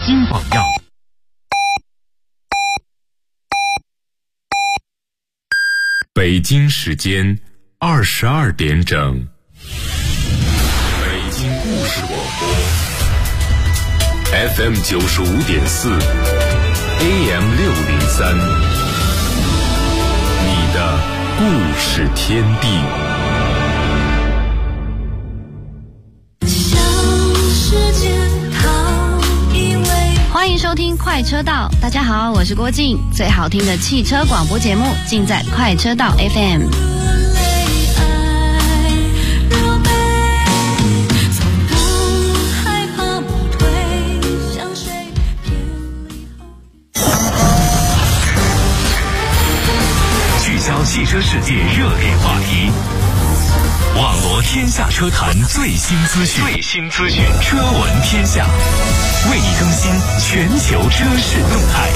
新榜样。北京时间22点整，北京故事广播 FM 95.4 AM 603，你的故事天地。 欢迎收听快车道，大家好，我是郭靖，最好听的汽车广播节目尽在快车道 FM。 聚焦汽车世界热点话题，网罗天下车坛最新资讯，车闻天下，为你更新全球车市动态。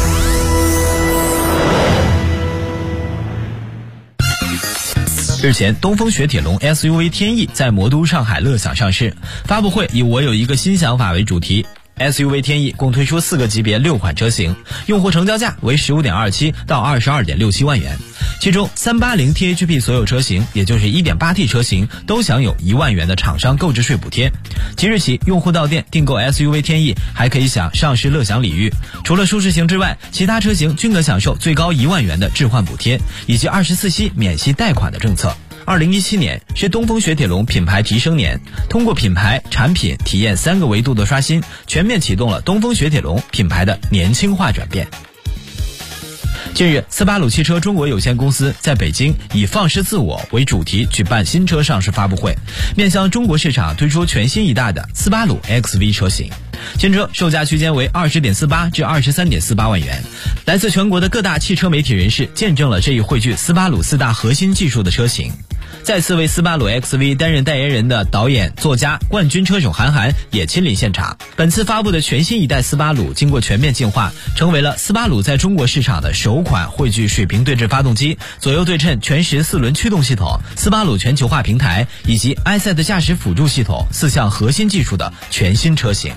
日前，东风雪铁龙 SUV 天翼在魔都上海乐享上市，发布会以我有一个新想法为主题。SUV 天翼共推出4个级别6款车型，用户成交价为 15.27 到 22.67 万元，其中380 THP 所有车型，也就是 1.8T 车型都享有1万元的厂商购置税补贴。即日起，用户到店订购 SUV 天翼还可以享上市乐享礼遇，除了舒适型之外，其他车型均可享受最高1万元的置换补贴，以及24息免息贷款的政策。2017年是东风雪铁龙品牌提升年，通过品牌、产品、体验3个维度的刷新，全面启动了东风雪铁龙品牌的年轻化转变。近日，斯巴鲁汽车中国有限公司在北京以放失自我为主题举办新车上市发布会，面向中国市场推出全新一代的斯巴鲁 XV 车型。新车售价区间为 20.48 至 23.48 万元。来自全国的各大汽车媒体人士见证了这一汇聚斯巴鲁4大核心技术的车型。再次为斯巴鲁 XV 担任代言人的导演、作家、冠军车手韩寒也亲临现场。本次发布的全新一代斯巴鲁经过全面进化，成为了斯巴鲁在中国市场的首款汇聚水平对置发动机、左右对称全时4轮驱动系统、斯巴鲁全球化平台以及埃塞的驾驶辅助系统4项核心技术的全新车型。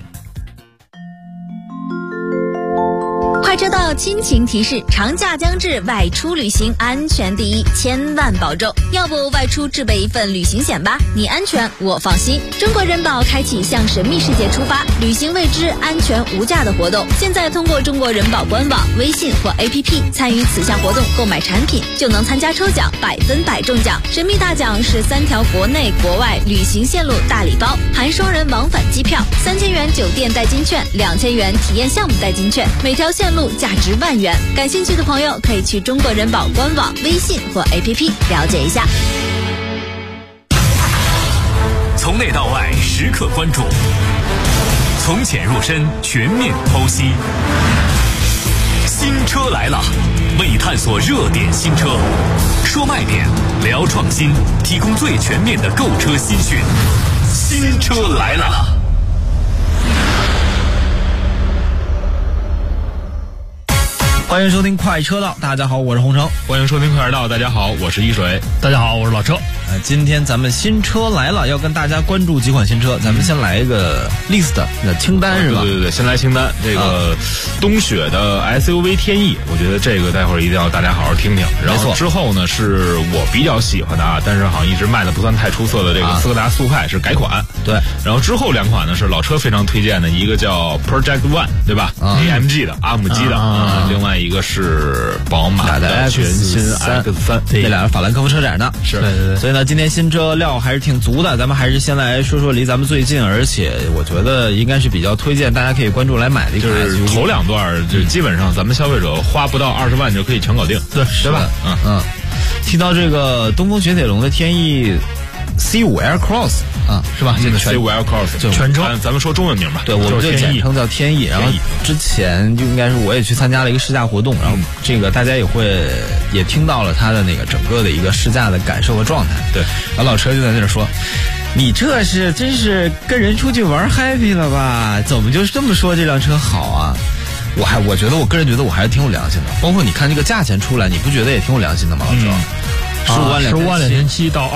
快车道亲情提示：长假将至，外出旅行安全第一，千万保重。要不外出置备一份旅行险吧，你安全我放心。中国人保开启向神秘世界出发，旅行未知安全无价的活动。现在通过中国人保官网、微信或 APP 参与此项活动，购买产品就能参加抽奖，100分100中奖。神秘大奖是3条国内国外旅行线路大礼包，含双人往返机票、3000元酒店代金券、2000元体验项目代金券，每条线路价值1万元。感兴趣的朋友可以去中国人保官网、微信或 APP 了解一下。 从内到外时刻关注，从浅入深全面剖析。新车来了，为你探索热点新车，说卖点，聊创新，提供最全面的购车新讯。新车来了。 欢迎收听快车道，大家好，我是洪城。 欢迎收听快车道，大家好，我是一水。 大家好，我是老车。 今天咱们新车来了，要跟大家关注几款新车。咱们先来一个 list 的清单是吧？ 对，先来清单。这个东雪的 SUV 天翼，我觉得这个待会儿一定要大家好好听听。然后之后呢，是我比较喜欢的啊，但是好像一直卖的不算太出色的这个斯柯达速派是改款。对。然后之后2款呢是老车非常推荐的，一个叫 Project One， 对吧？AMG 的阿姆基的另外一个是宝马的全新 X3， 这俩是法兰克福车展的。 是。 对。所以呢，今天新车料还是挺足的，咱们还是先来说说离咱们最近，而且我觉得应该是比较推荐大家可以关注来买的一个 SUV。 就是头2段，就基本上咱们消费者花不到20万就可以全搞定，对吧？ 提到这个东风雪铁龙的天翼 C5 Aircross 是吧？这个 C5 Aircross 就全称， 咱们说中文名吧。 对，我们就简称叫天翼。然后之前就应该是我也去参加了一个试驾活动，然后这个大家也听到了它的那个整个的一个试驾的感受和状态。对，然后老车就在那儿说：“你这是真是跟人出去玩 happy 了吧？怎么就这么说这辆车好啊？”我个人觉得我还是挺有良心的。包括你看这个价钱出来，你不觉得也挺有良心的吗，老车？ 152700到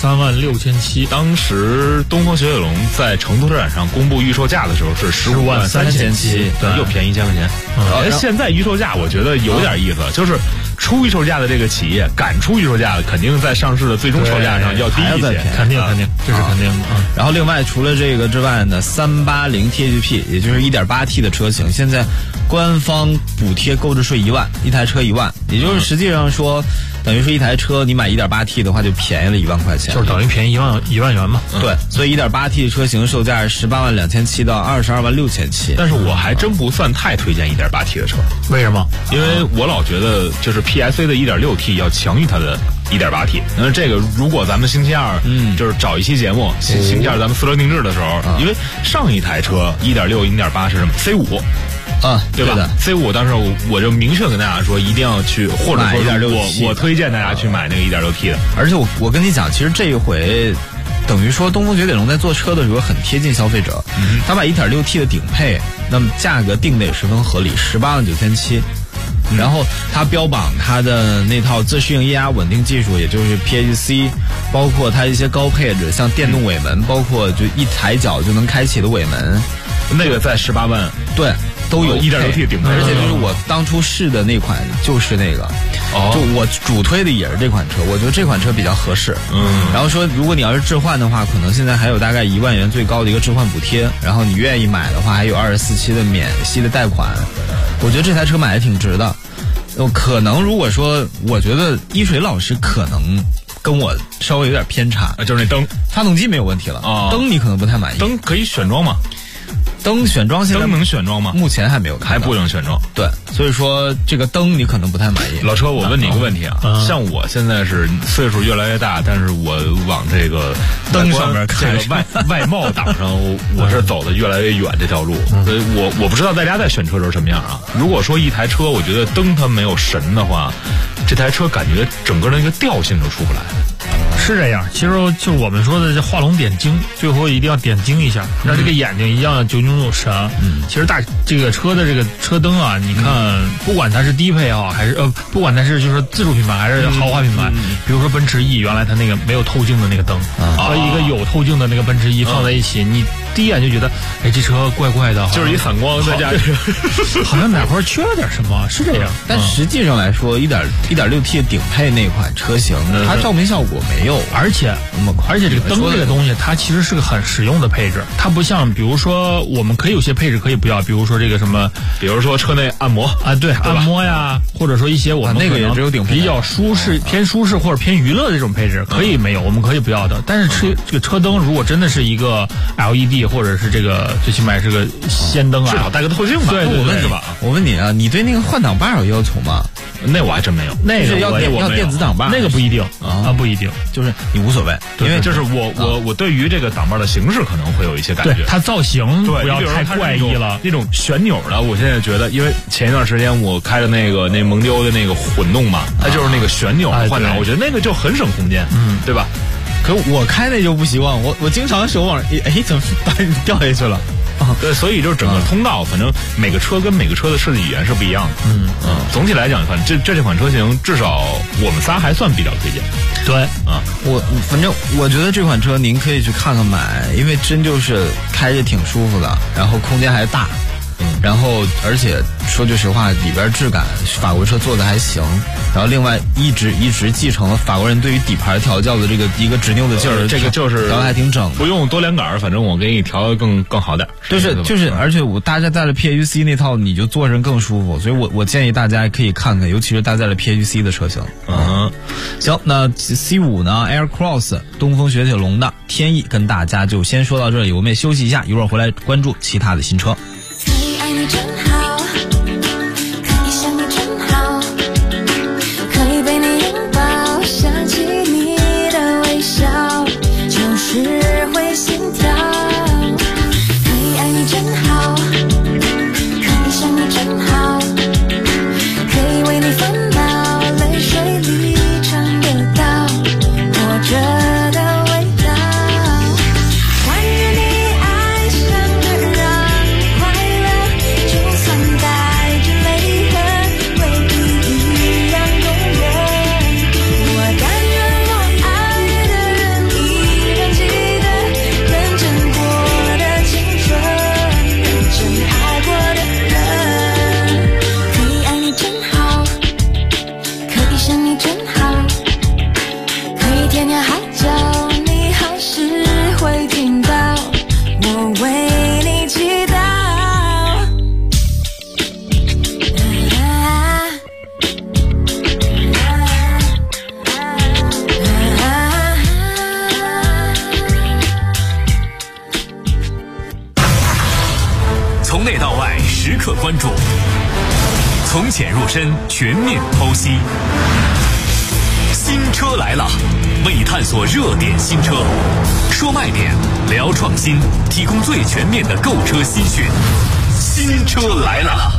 236700。 当时东风雪铁龙在成都车展上公布预售价的时候是153700，对，又便宜1000块钱。现在预售价我觉得有点意思，就是出预售价的这个企业敢出预售价的，肯定在上市的最终售价上要低一些， 肯定，这是肯定的。 然后另外除了这个之外呢，380 THP 也就是 1.8T 的车型，现在官方补贴购置税1万，一台车1万，也就是实际上说，等于说一台车你买 1.8T 的话就便宜了1万块钱， 就是等于便宜1万元嘛。 对，所以 1.8T 的车型售价是182700到226700。 但是我还真不算太推荐 1.8T 的车， 为什么？ 因为我老觉得就是 PSA 的 1.6T 要强于它的 1.8T。那这个如果咱们星期二就是找一期节目，星期二咱们私车定制的时候，因为上一台车 1.6 1.8是什么 C5对吧？C5当时我就明确跟大家说，一定要去，或者说我推荐大家去买那个 1.6T 的。 而且我跟你讲，其实这一回等于说东风雪铁龙在做车的时候很贴近消费者，他把 1.6T 的顶配，那么价格定的也十分合理，189700。然后它标榜它的那套自适应液压稳定技术，也就是 PHC， 包括它一些高配置，像电动尾门，包括就一抬脚就能开启的尾门， 那个在18万， 对，都有 1.6T 顶配， 而且就是我当初试的那款就是那个，就我主推的也是这款车，我觉得这款车比较合适。然后说如果你要是置换的话，可能现在还有大概1万元最高的一个置换补贴，然后你愿意买的话，还有24期的免息的贷款。我觉得这台车买的挺值的。可能如果说，我觉得一水老师可能跟我稍微有点偏差， 就是那灯， 发动机没有问题了，灯你可能不太满意。 灯可以选装吗？ 灯选装现在灯能选装吗？ 目前还没有看到， 还不能选装。 对，所以说这个灯你可能不太满意。 老车，我问你一个问题啊，像我现在是岁数越来越大，但是我往这个灯上面看， 这个外貌档上，我是走的越来越远这条路。所以我不知道大家在选车时候什么样啊。如果说一台车，我觉得灯它没有神的话，这台车感觉整个的那个调性都出不来。 是这样，其实就是我们说的这画龙点睛，最后一定要点睛一下，让这个眼睛一定要炯炯有神。其实这个车的这个车灯啊，你看，不管它是低配也好，还是不管它是就是自主品牌还是豪华品牌，比如说奔驰 E， 原来它那个没有透镜的那个灯，和一个有透镜的那个奔驰 E 放在一起，你第一眼就觉得，哎，这车怪怪的， 就是一散光在家里， 好像哪块缺了点什么，是这样。 但实际上来说，1.6T 的顶配那款车型，它照明效果没有， 而且这个灯这个东西，它其实是个很实用的配置，它不像比如说我们可以有些配置可以不要，比如说这个什么， 比如说车内按摩啊，对，按摩呀，或者说一些我们那个也只有顶配比较舒适、偏舒适或者偏娱乐的这种配置可以没有，我们可以不要的。但是这个车灯如果真的是一个 LED 或者是这个最起码是个氙灯啊， 至少带个透镜吧。 对， 是吧？ 我问你啊，你对那个换挡把有要求吗？ 那我还真没有， 那个要电子挡把， 那个不一定啊，不一定， 就是你无所谓， 因为就是我对于这个挡把的形式可能会有一些感觉， 对它造型不要太怪异了。 那种旋钮的，我现在觉得，因为前一段时间我开的那蒙迪欧的那个混动嘛，它就是那个旋钮换挡，我觉得那个就很省空间，对吧？ 可我开那就不习惯，我经常手往怎么把你掉下去了？ 对，所以就是整个通道，反正每个车跟每个车的设计语言是不一样的。总体来讲，反正这款车型至少我们仨还算比较推荐。 对反正我觉得这款车您可以去看看买，因为真就是开着挺舒服的，然后空间还大。然后而且说句实话，里边质感法国车做的还行，然后另外一直继承了法国人对于底盘调教的这个一个执拗的劲儿， 这个就是调的还挺整， 不用多连杆，反正我给你调的更好点。 就是而且我大家带了 PHC 那套，你就坐着更舒服，所以我建议大家可以看看，尤其是搭载了 PHC 的车型。行，那 C5 呢 Air Cross 东风雪铁龙的天翼跟大家就先说到这里，我们也休息一下，一会儿回来关注其他的新车。 你真好，可以想你真好，可以被你拥抱，想起你的微笑，就是会心跳。可以爱你真好，可以想你真好，可以为你烦恼，泪水里尝得到活着的味道。关于你爱上的人快乐，就算刻关注，从浅入深，全面剖析。新车来了，为探索热点新车，说卖点，聊创新，提供最全面的购车资讯。新车来了。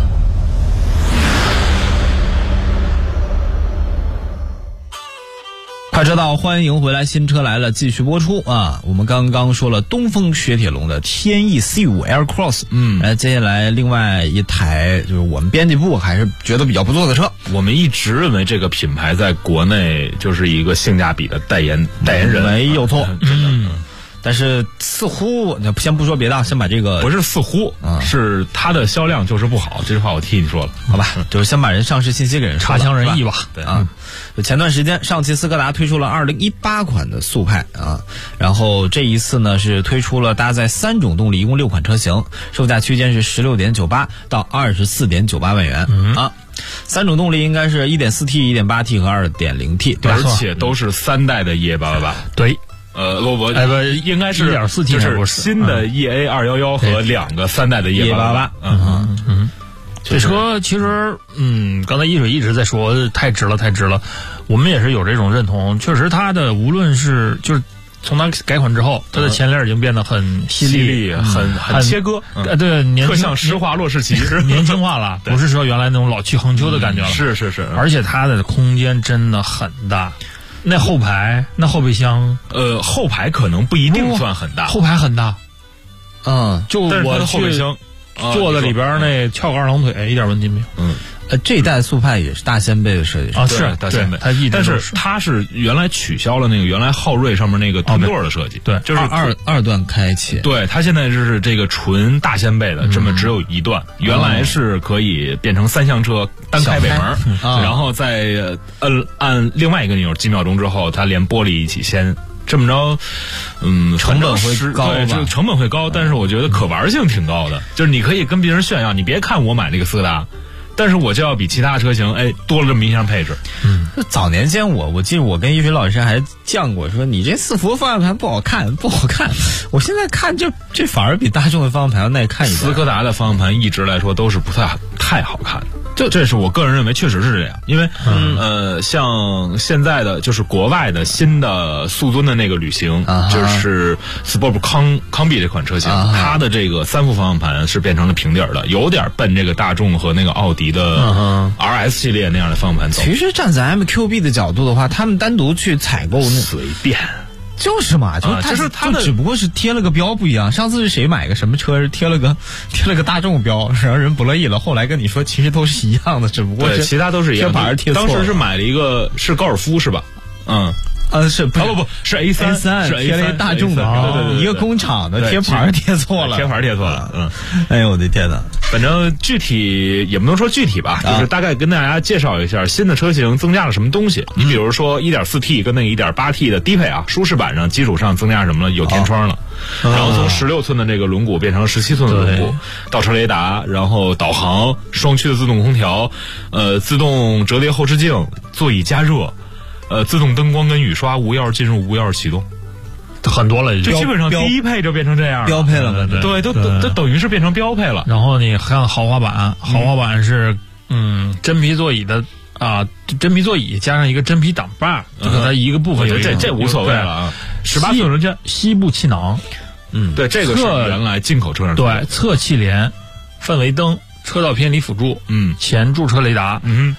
快车道，欢迎回来！新车来了，继续播出啊！我们刚刚说了东风雪铁龙的天翼 C5 Aircross，接下来另外一台就是我们编辑部还是觉得比较不错的车。 我们一直认为这个品牌在国内就是一个性价比的代言人， 没有错。但是似乎先不说别的，先把这个不是似乎，是它的销量就是不好。这句话我替你说了， 好吧？就是先把人上市信息给人说了， 差强人意吧？ 对啊。前段时间，上汽斯柯达推出了2018款的速派啊，然后这一次呢是推出了搭载3种动力，一共6款车型，售价区间是16.98到24.98万元啊。3种动力应该是 1.4T、1.8T 和 2.0T， 而且都是3代的 EA888。 对。 应该是 1.4T， 就是新的 EA211和2个3代的 EA888。 这车其实，刚才一水一直在说太值了，太值了。我们也是有这种认同，确实它的无论是就是从它改款之后，它的前脸已经变得很犀利， 很切割， 对， 特像施华洛世奇， 年轻化了，不是说原来那种老气横秋的感觉了。 是， 而且它的空间真的很大。那后排，那后备箱， 后排可能不一定算很大， 后排很大，就我后备箱坐在里边那翘个2郎腿一点问题没有。 这一代速派也是大掀背的设计师啊，是大掀背， 但是它是原来取消了那个原来昊锐上面那个单座的设计， 对， 就是二段开启， 对，它现在就是这个纯大掀背的，这么只有一段，原来是可以变成3厢车单开尾门，然后再按另外一个钮几秒钟之后，它连玻璃一起掀。这么着， 成本会高吧？ 对，成本会高，但是我觉得可玩性挺高的。就是你可以跟别人炫耀，你别看我买这个斯柯达，但是我就要比其他车型多了这么一项配置。 早年间我记得我跟一水老师还犟过，说你这4幅方向盘不好看。我现在看这反而比大众的方向盘要耐看一点。 斯柯达的方向盘一直来说都是不太好看的。这是我个人认为确实是这样，因为像现在的就是国外的新的速尊的那个旅行，就是 Sport 康比这款车型，它的这个3副方向盘是变成了平底的，有点奔这个大众和那个奥迪的 RS 系列那样的方向盘走。 其实站在 MQB 的角度的话，他们单独去采购随便。 就是嘛，就是它只不过是贴了个标不一样。上次是谁买个什么车是贴了个大众标，然后人不乐意了。后来跟你说，其实都是一样的，只不过是其他都是一样。 贴牌贴错了。 当时是买了一个是高尔夫是吧？ 是不是 A3 是贴了一大众的， 对， 一个工厂的贴牌贴错了，哎呦我的天哪！ 反正具体也不能说具体吧，就是大概跟大家介绍一下新的车型增加了什么东西。你比如说 1.4T 跟那个 1.8T 的低配舒适版上基础上增加什么了？有天窗了，然后从16寸的这个轮毂变成了17寸的轮毂，倒车雷达，然后导航，双区的自动空调，自动折叠后视镜，座椅加热。自动灯光跟雨刷，无钥匙进入，无钥匙启动， 很多了已经。 就基本上低配就变成这样， 标配了， 对，都等于是变成标配了。 然后你看豪华版是真皮座椅的真皮座椅加上一个真皮挡把，就和它一个部分有这无所谓了啊。18寸轮圈， 膝部气囊， 对，这个是原来进口车上对，侧气帘，氛围灯，车道偏离辅助，前驻车雷达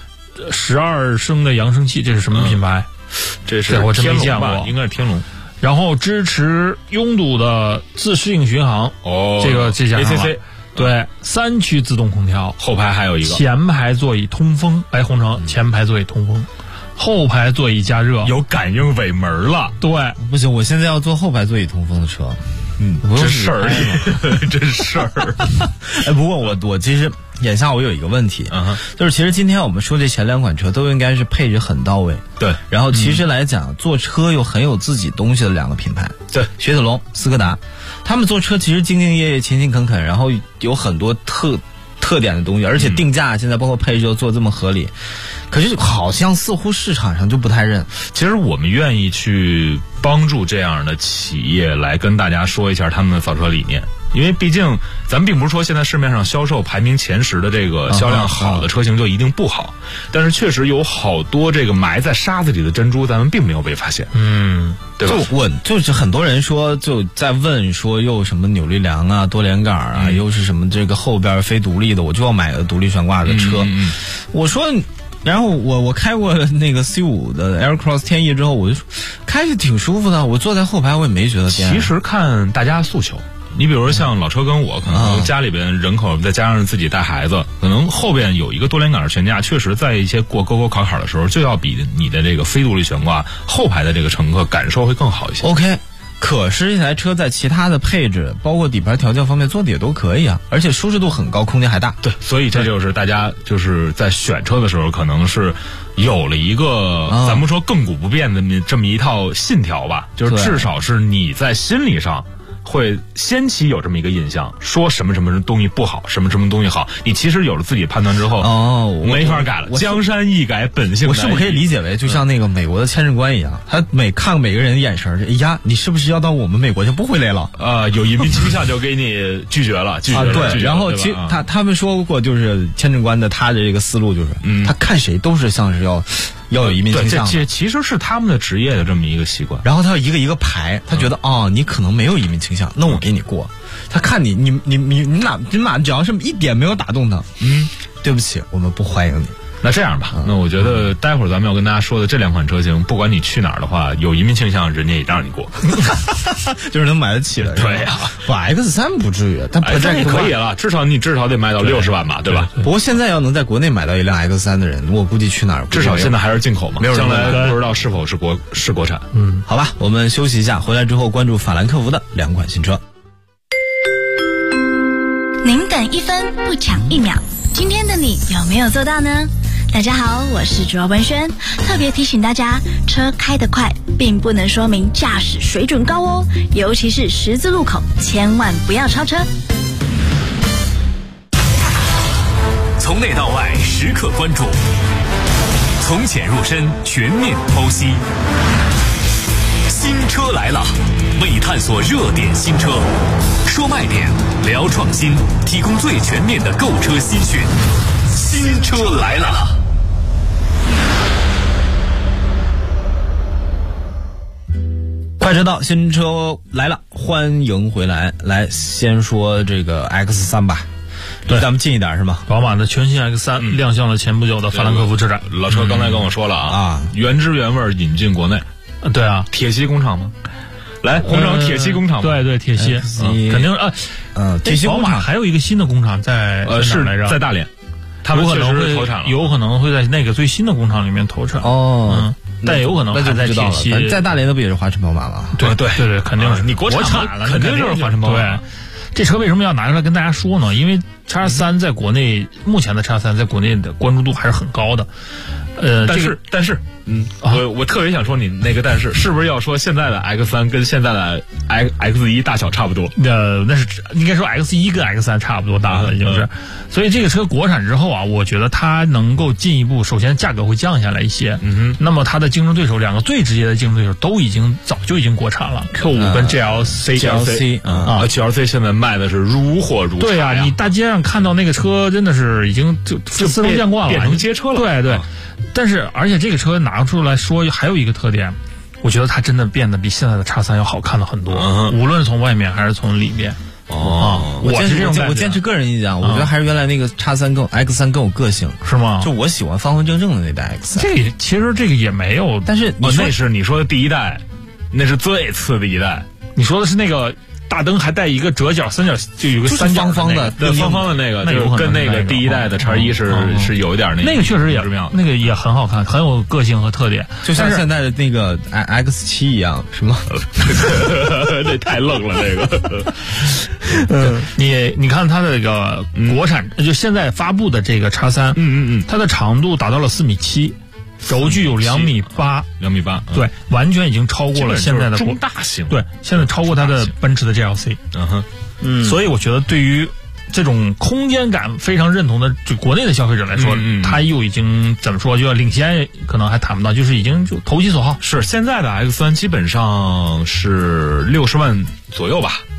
，12升的扬声器，这是什么品牌？ 这是我真没见过， 应该是天龙。 然后支持拥堵的自适应巡航，这加上了 ACC， 对，3区自动空调， 后排还有一个前排座椅通风，红城前排座椅通风，后排座椅加热， 有感应尾门了。 对， 不行，我现在要坐后排座椅通风的车。 这事儿，这事儿。 不过我其实眼下我有一个问题，就是其实今天我们说这前2款车都应该是配置很到位， 对。 然后其实来讲，做车又很有自己东西的2个品牌， 对， 雪铁龙、斯柯达，他们做车其实兢兢业业、勤勤恳恳，然后有很多特点的东西，而且定价现在包括配置又做这么合理，可是好像似乎市场上就不太认。 其实我们愿意去帮助这样的企业来跟大家说一下他们的造车理念， 因为毕竟咱们并不是说现在市面上销售排名前10的这个销量好的车型就一定不好，但是确实有好多这个埋在沙子里的珍珠，咱们并没有被发现。对吧？ 就是很多人说就在问说又什么扭力梁啊、多连杆啊，又是什么这个后边非独立的，我就要买个独立悬挂的车。我说。然后我开过那个 C5 的 Aircross 天翼之后，我就开着挺舒服的，我坐在后排我也没觉得颠。 其实看大家诉求，你比如说像老车跟我，可能家里边人口再加上自己带孩子，可能后边有一个多连杆的悬架，确实在一些过沟沟坎坎的时候，就要比你的这个非独立悬挂后排的这个乘客感受会更好一些。 OK。可是这台车在其他的配置包括底盘调教方面做的也都可以啊，而且舒适度很高，空间还大。 对，所以这就是大家就是在选车的时候可能是有了一个咱们说亘古不变的这么一套信条吧，就是至少是你在心理上会先期有这么一个印象，说什么什么东西不好，什么什么东西好，你其实有了自己判断之后，没法改了。江山易改，本性难移。 我是不是可以理解为，就像那个美国的签证官一样，他看每个人的眼神，哎呀，你是不是要到我们美国就不回来了？ 有移民倾向就给你拒绝了， 对。然后其实他们说过，就是签证官的他的这个思路就是，他看谁都是像是要有移民倾向。 这其实是他们的职业的这么一个习惯。 然后他要一个一个排，他觉得你可能没有移民倾向，那我给你过。他看你哪只要是一点没有打动他，对不起，我们不欢迎你。 那这样吧，那我觉得待会儿咱们要跟大家说的这2款车型，不管你去哪儿的话，有移民倾向，人家也让你过， 就是能买得起的。 对呀， 不 X3不至于，但 X3也可以了，至少得卖到60万吧，对吧？ 不过现在要能在国内买到一辆 X3的人，我估计去哪儿？ 至少现在还是进口嘛， 没有将来不知道是否是国产。 好吧，我们休息一下，回来之后关注法兰克福的2款新车。 您等1分不抢1秒，今天的你有没有做到呢？大家好，我是卓文萱，特别提醒大家，车开得快并不能说明驾驶水准高哦，尤其是十字路口，千万不要超车。 从内到外时刻关注，从浅入深全面剖析。新车来了，为探索热点新车，说卖点，聊创新，提供最全面的购车资讯。新车来了。 快车道，新车来了，欢迎回来。来，先说这个 X3 吧。 对， 咱们近一点是吗？ 宝马的全新 X3 亮相了前不久的法兰克福车展。 老车刚才跟我说了啊，原汁原味引进国内。 对啊， 铁西工厂吗？来，红城铁西工厂吗？ 对，铁西，肯定铁西工厂。 宝马还有一个新的工厂在是来着， 在大连，他们可能会投产了， 有可能会在那个最新的工厂里面投产。但有可能还在铁西， 在大连的不也是华晨宝马吗？ 对，肯定是你国产了，肯定就是华晨宝马。 对，这车为什么要拿出来跟大家说呢？因为 X3 在国内，目前的 X3 在国内的关注度还是很高的。 但是，我特别想说你那个但是不是要说现在的 X3 跟现在的 X1 大小差不多？ 那是应该说 X1 跟 X3 差不多大了，已经是。所以这个车国产之后啊，我觉得它能够进一步，首先价格会降下来一些。那么它的竞争对手，2个最直接的竞争对手都早就已经国产了 ，Q5 跟 GLC 现在卖的是如火如荼。 对啊，你大街上看到那个车真的是已经就司空见惯了， 变成街车了。 对。但是，而且这个车拿出来说，还有一个特点，我觉得它真的变得比现在的 X3 要好看了很多，无论是从外面还是从里面。 我坚持个人意见，我觉得还是原来那个 X3 更有个性， 是吗？ 就我喜欢方方正正的那代 X3。 其实这个也没有， 但是那是你说的第一代，那是最次的一代。 你说的是那个大灯还带一个折角三角，就有个三角方的那个，就跟那个第一代的X1是有一点那个确实也那个也很好看，很有个性和特点， 就像现在的那个 X7 一样，是吗？ 这太愣了，这个。 你看它的这个国产，就现在发布的这个 X3，它的长度达到了4.7米。轴距有2.8米 ，2.8米， 对，完全已经超过了现在的中大型， 对，现在超过它的奔驰的 GLC，所以我觉得对于这种空间感非常认同的就国内的消费者来说，它又已经怎么说，就要领先，可能还谈不到，就是已经就投其所好。 是现在的 X3 基本上是60万左右吧。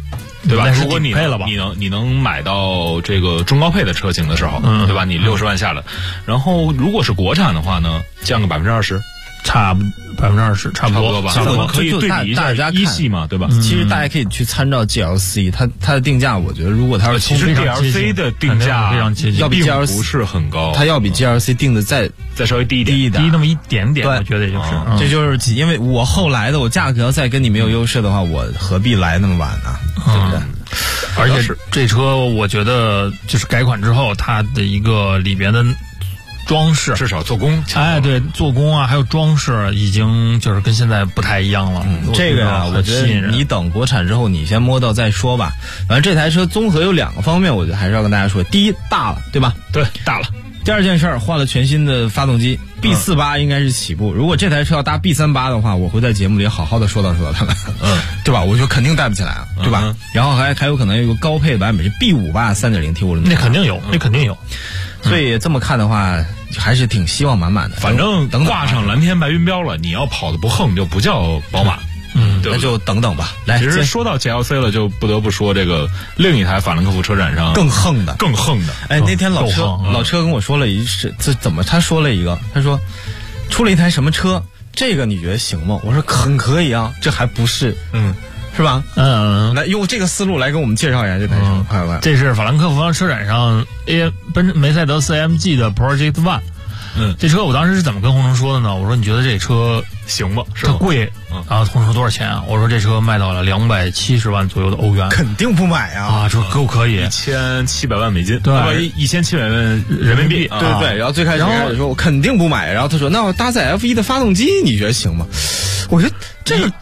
对吧？ 那是如果你顶配了吧？ 你能买到这个中高配的车型的时候，对吧？你60万下来，然后如果是国产的话呢，降个20%。 差20%，差不多吧， 可以对比一下一系嘛，对吧？ 其实大家可以去参照 GLC， 它的定价，我觉得如果它是其实 GLC 的定价非常接近， 要比 GLC 不是很高， 它要比 GLC 定的再稍微低一点， 低那么一点点，我觉得也就是， 这就是因为我后来的，我价格要再跟你没有优势的话，我何必来那么晚呢？对不对？ 而且这车我觉得就是改款之后，它的一个里边的装饰， 至少做工， 对，做工啊，还有装饰，已经就是跟现在不太一样了。 这个啊，我觉得你等国产之后，你先摸到再说吧。反正这台车综合有2个方面，我觉得还是要跟大家说。第一，大了，对吧？ 对，大了。 第二件事儿，换了全新的发动机 ，B48 应该是起步。如果这台车要搭 B38的话，我会在节目里好好的说到他们，对吧？我就肯定带不起来了，对吧？然后还有可能有一个高配的版本是 B58 3.0T 涡轮， 那肯定有，那肯定有。 所以这么看的话，还是挺希望满满的。 反正挂上蓝天白云标了，你要跑的不横就不叫宝马。 那就等等吧。来， 其实说到 GLC 了，就不得不说这个另一台法兰克福车展上更横的。哎，那天老车跟我说了这怎么？他说了一个，他说出了一台什么车，这个你觉得行吗？我说很可以啊，这还不是是吧？来用这个思路来给我们介绍一下这台车，快快。 这是法兰克福车展上梅赛德斯 AMG 的 Project One。这车我当时是怎么跟洪城说的呢？我说你觉得这车行吧？ 它贵啊？洪城说多少钱啊？我说这车卖到了270万左右的欧元， 肯定不买啊！ 说可以 ，1700万美金， 对 ，1700万人民币， 对。然后最开始说我肯定不买，然后他说那我搭载 F1 的发动机，你觉得行吗？我说这个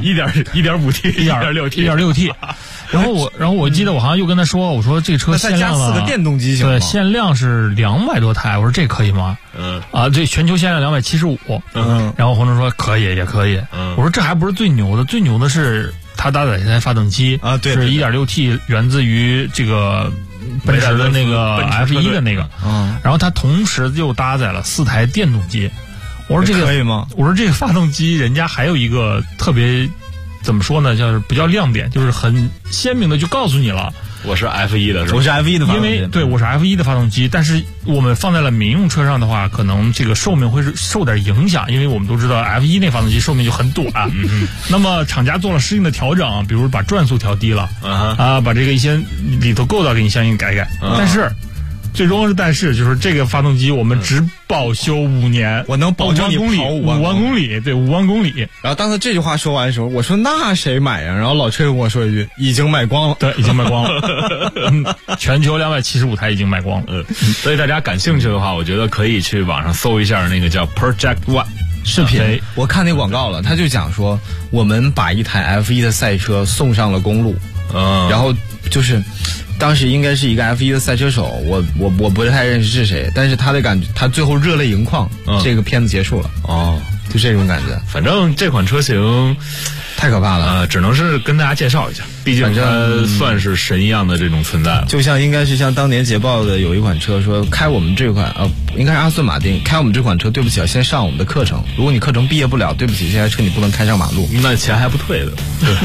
1.5T，1.6T。然后我记得我好像又跟他说，我说这车限量了， 再加4个电动机行吗？ 对，限量是200多台，我说这可以吗？这全球限量275。然后洪城说可以，也可以。我说这还不是最牛的，最牛的是他搭载这台发动机啊，对， 是 1.6T， 源自于这个奔驰的那个 F1 的那个。然后他同时又搭载了4台电动机。我说这个可以吗？ 我说这个发动机人家还有一个特别。怎么说呢？就是比较亮点，就是很鲜明的就告诉你了， 我是 F1 的， 我是 F1 的发动机， 因为我是 F1 的发动机，但是我们放在了民用车上的话，可能这个寿命会受点影响，因为我们都知道 F1 那发动机寿命就很短。那么厂家做了适应的调整，比如把转速调低了，把这个一些里头构造给你相应改改，但是。最终是就是这个发动机我们只保修5年， 我能保证你跑5万公里，对，5万公里。 然后当他这句话说完的时候，我说那谁买呀？然后老崔跟我说一句，已经卖光了。 对，已经卖光了。全球275台已经卖光了。 所以大家感兴趣的话，我觉得可以去网上搜一下那个叫 Project One 视频。我看那广告了，他就讲说我们把一台 F1 的赛车送上了公路，然后就是。当时应该是一个 F1 的赛车手，我不太认识是谁，但是他的感觉，他最后热泪盈眶，这个片子结束了，就这种感觉。 反正这款车型太可怕了， 只能是跟大家介绍一下，毕竟它算是神一样的这种存在了。 就像应该是像当年捷豹的有一款车说开我们这款应该是阿斯顿马丁开我们这款车，对不起啊，先上我们的课程，如果你课程毕业不了，对不起，这台车你不能开上马路， 那钱还不退的。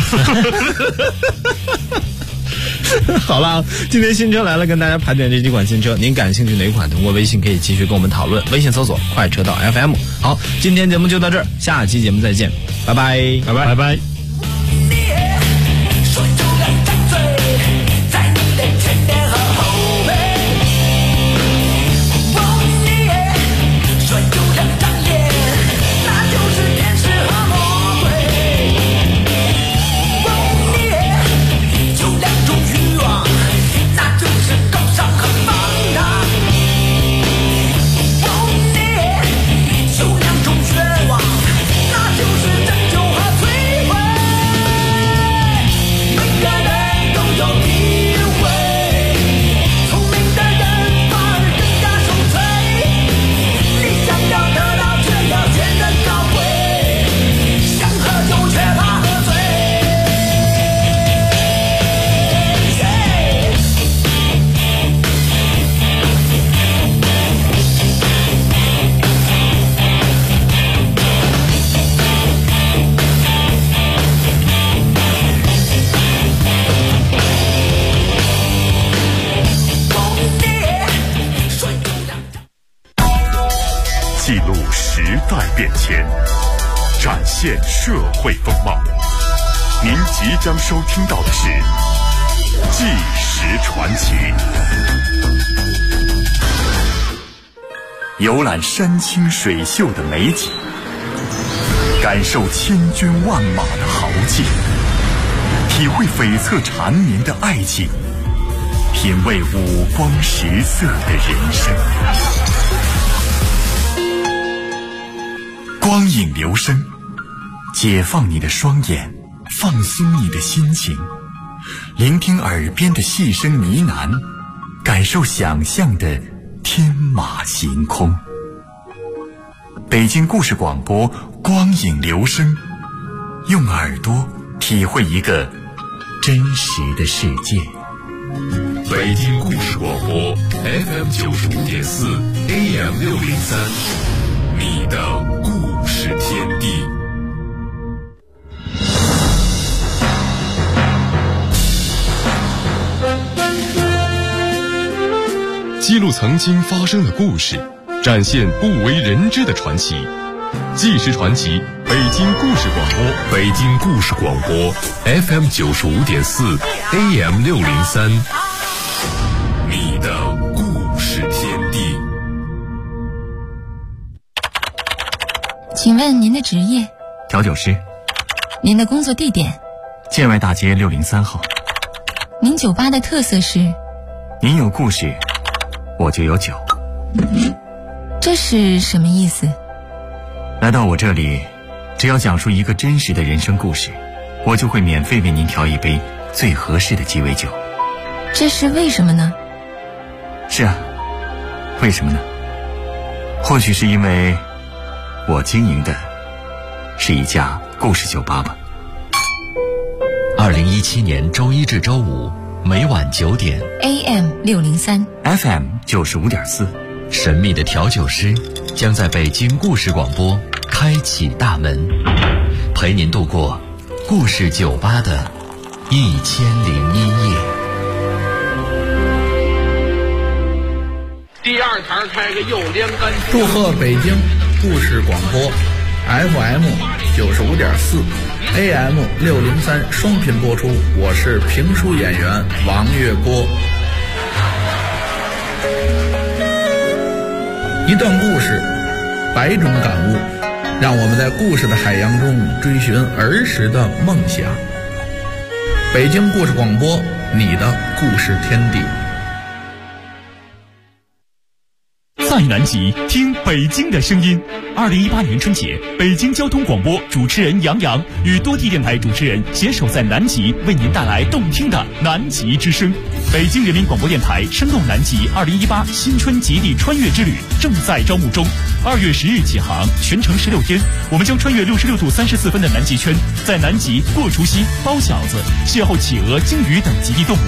好了，今天新车来了，跟大家盘点这几款新车，您感兴趣哪款？通过微信可以继续跟我们讨论，微信搜索快车道 FM。好，今天节目就到这儿，下期节目再见，拜拜， 拜拜，拜拜。 就两种愿望，那就是拯救和摧毁。 记录时代变迁，展现社会风貌。您即将收听到的是《纪实传奇》，游览山清水秀的美景，感受千军万马的豪劲，体会悱恻缠绵的爱情，品味五光十色的人生。光影留声，解放你的双眼，放松你的心情，聆听耳边的细声呢喃，感受想象的天马行空。北京故事广播，光影留声，用耳朵体会一个真实的世界。 北京故事广播 FM 95.4 AM 603，你的故事天地。 记录曾经发生的故事，展现不为人知的传奇。纪实传奇，北京故事广播， 北京故事广播 FM 95.4 AM 603，你的故事天地。 请问您的职业？ 调酒师。 您的工作地点？ 建外大街603号。 您酒吧的特色是？ 您有故事，我就有酒。 这是什么意思？ 来到我这里，只要讲述一个真实的人生故事，我就会免费为您调一杯最合适的鸡尾酒。 这是为什么呢？ 是啊，为什么呢？或许是因为我经营的是一家故事酒吧吧。 2017年周一至周五每晚9点 AM 603 FM 95.4， 神秘的调酒师将在北京故事广播开启大门，陪您度过故事酒吧的1001夜。 第二台开个又连杆。 祝贺北京故事广播 FM 95.4 AM 603双频播出，我是评书演员王月波。一段故事，百种感悟，让我们在故事的海洋中追寻儿时的梦想。北京故事广播，你的故事天地。 在南极听北京的声音。2018年春节，北京交通广播主持人杨洋与多地电台主持人携手在南极，为您带来动听的南极之声。北京人民广播电台声动南极2018新春极地穿越之旅正在招募中，2月10日起航，全程16天，我们将穿越66度34分的南极圈，在南极过除夕、包饺子，邂逅企鹅、鲸鱼等极地动物。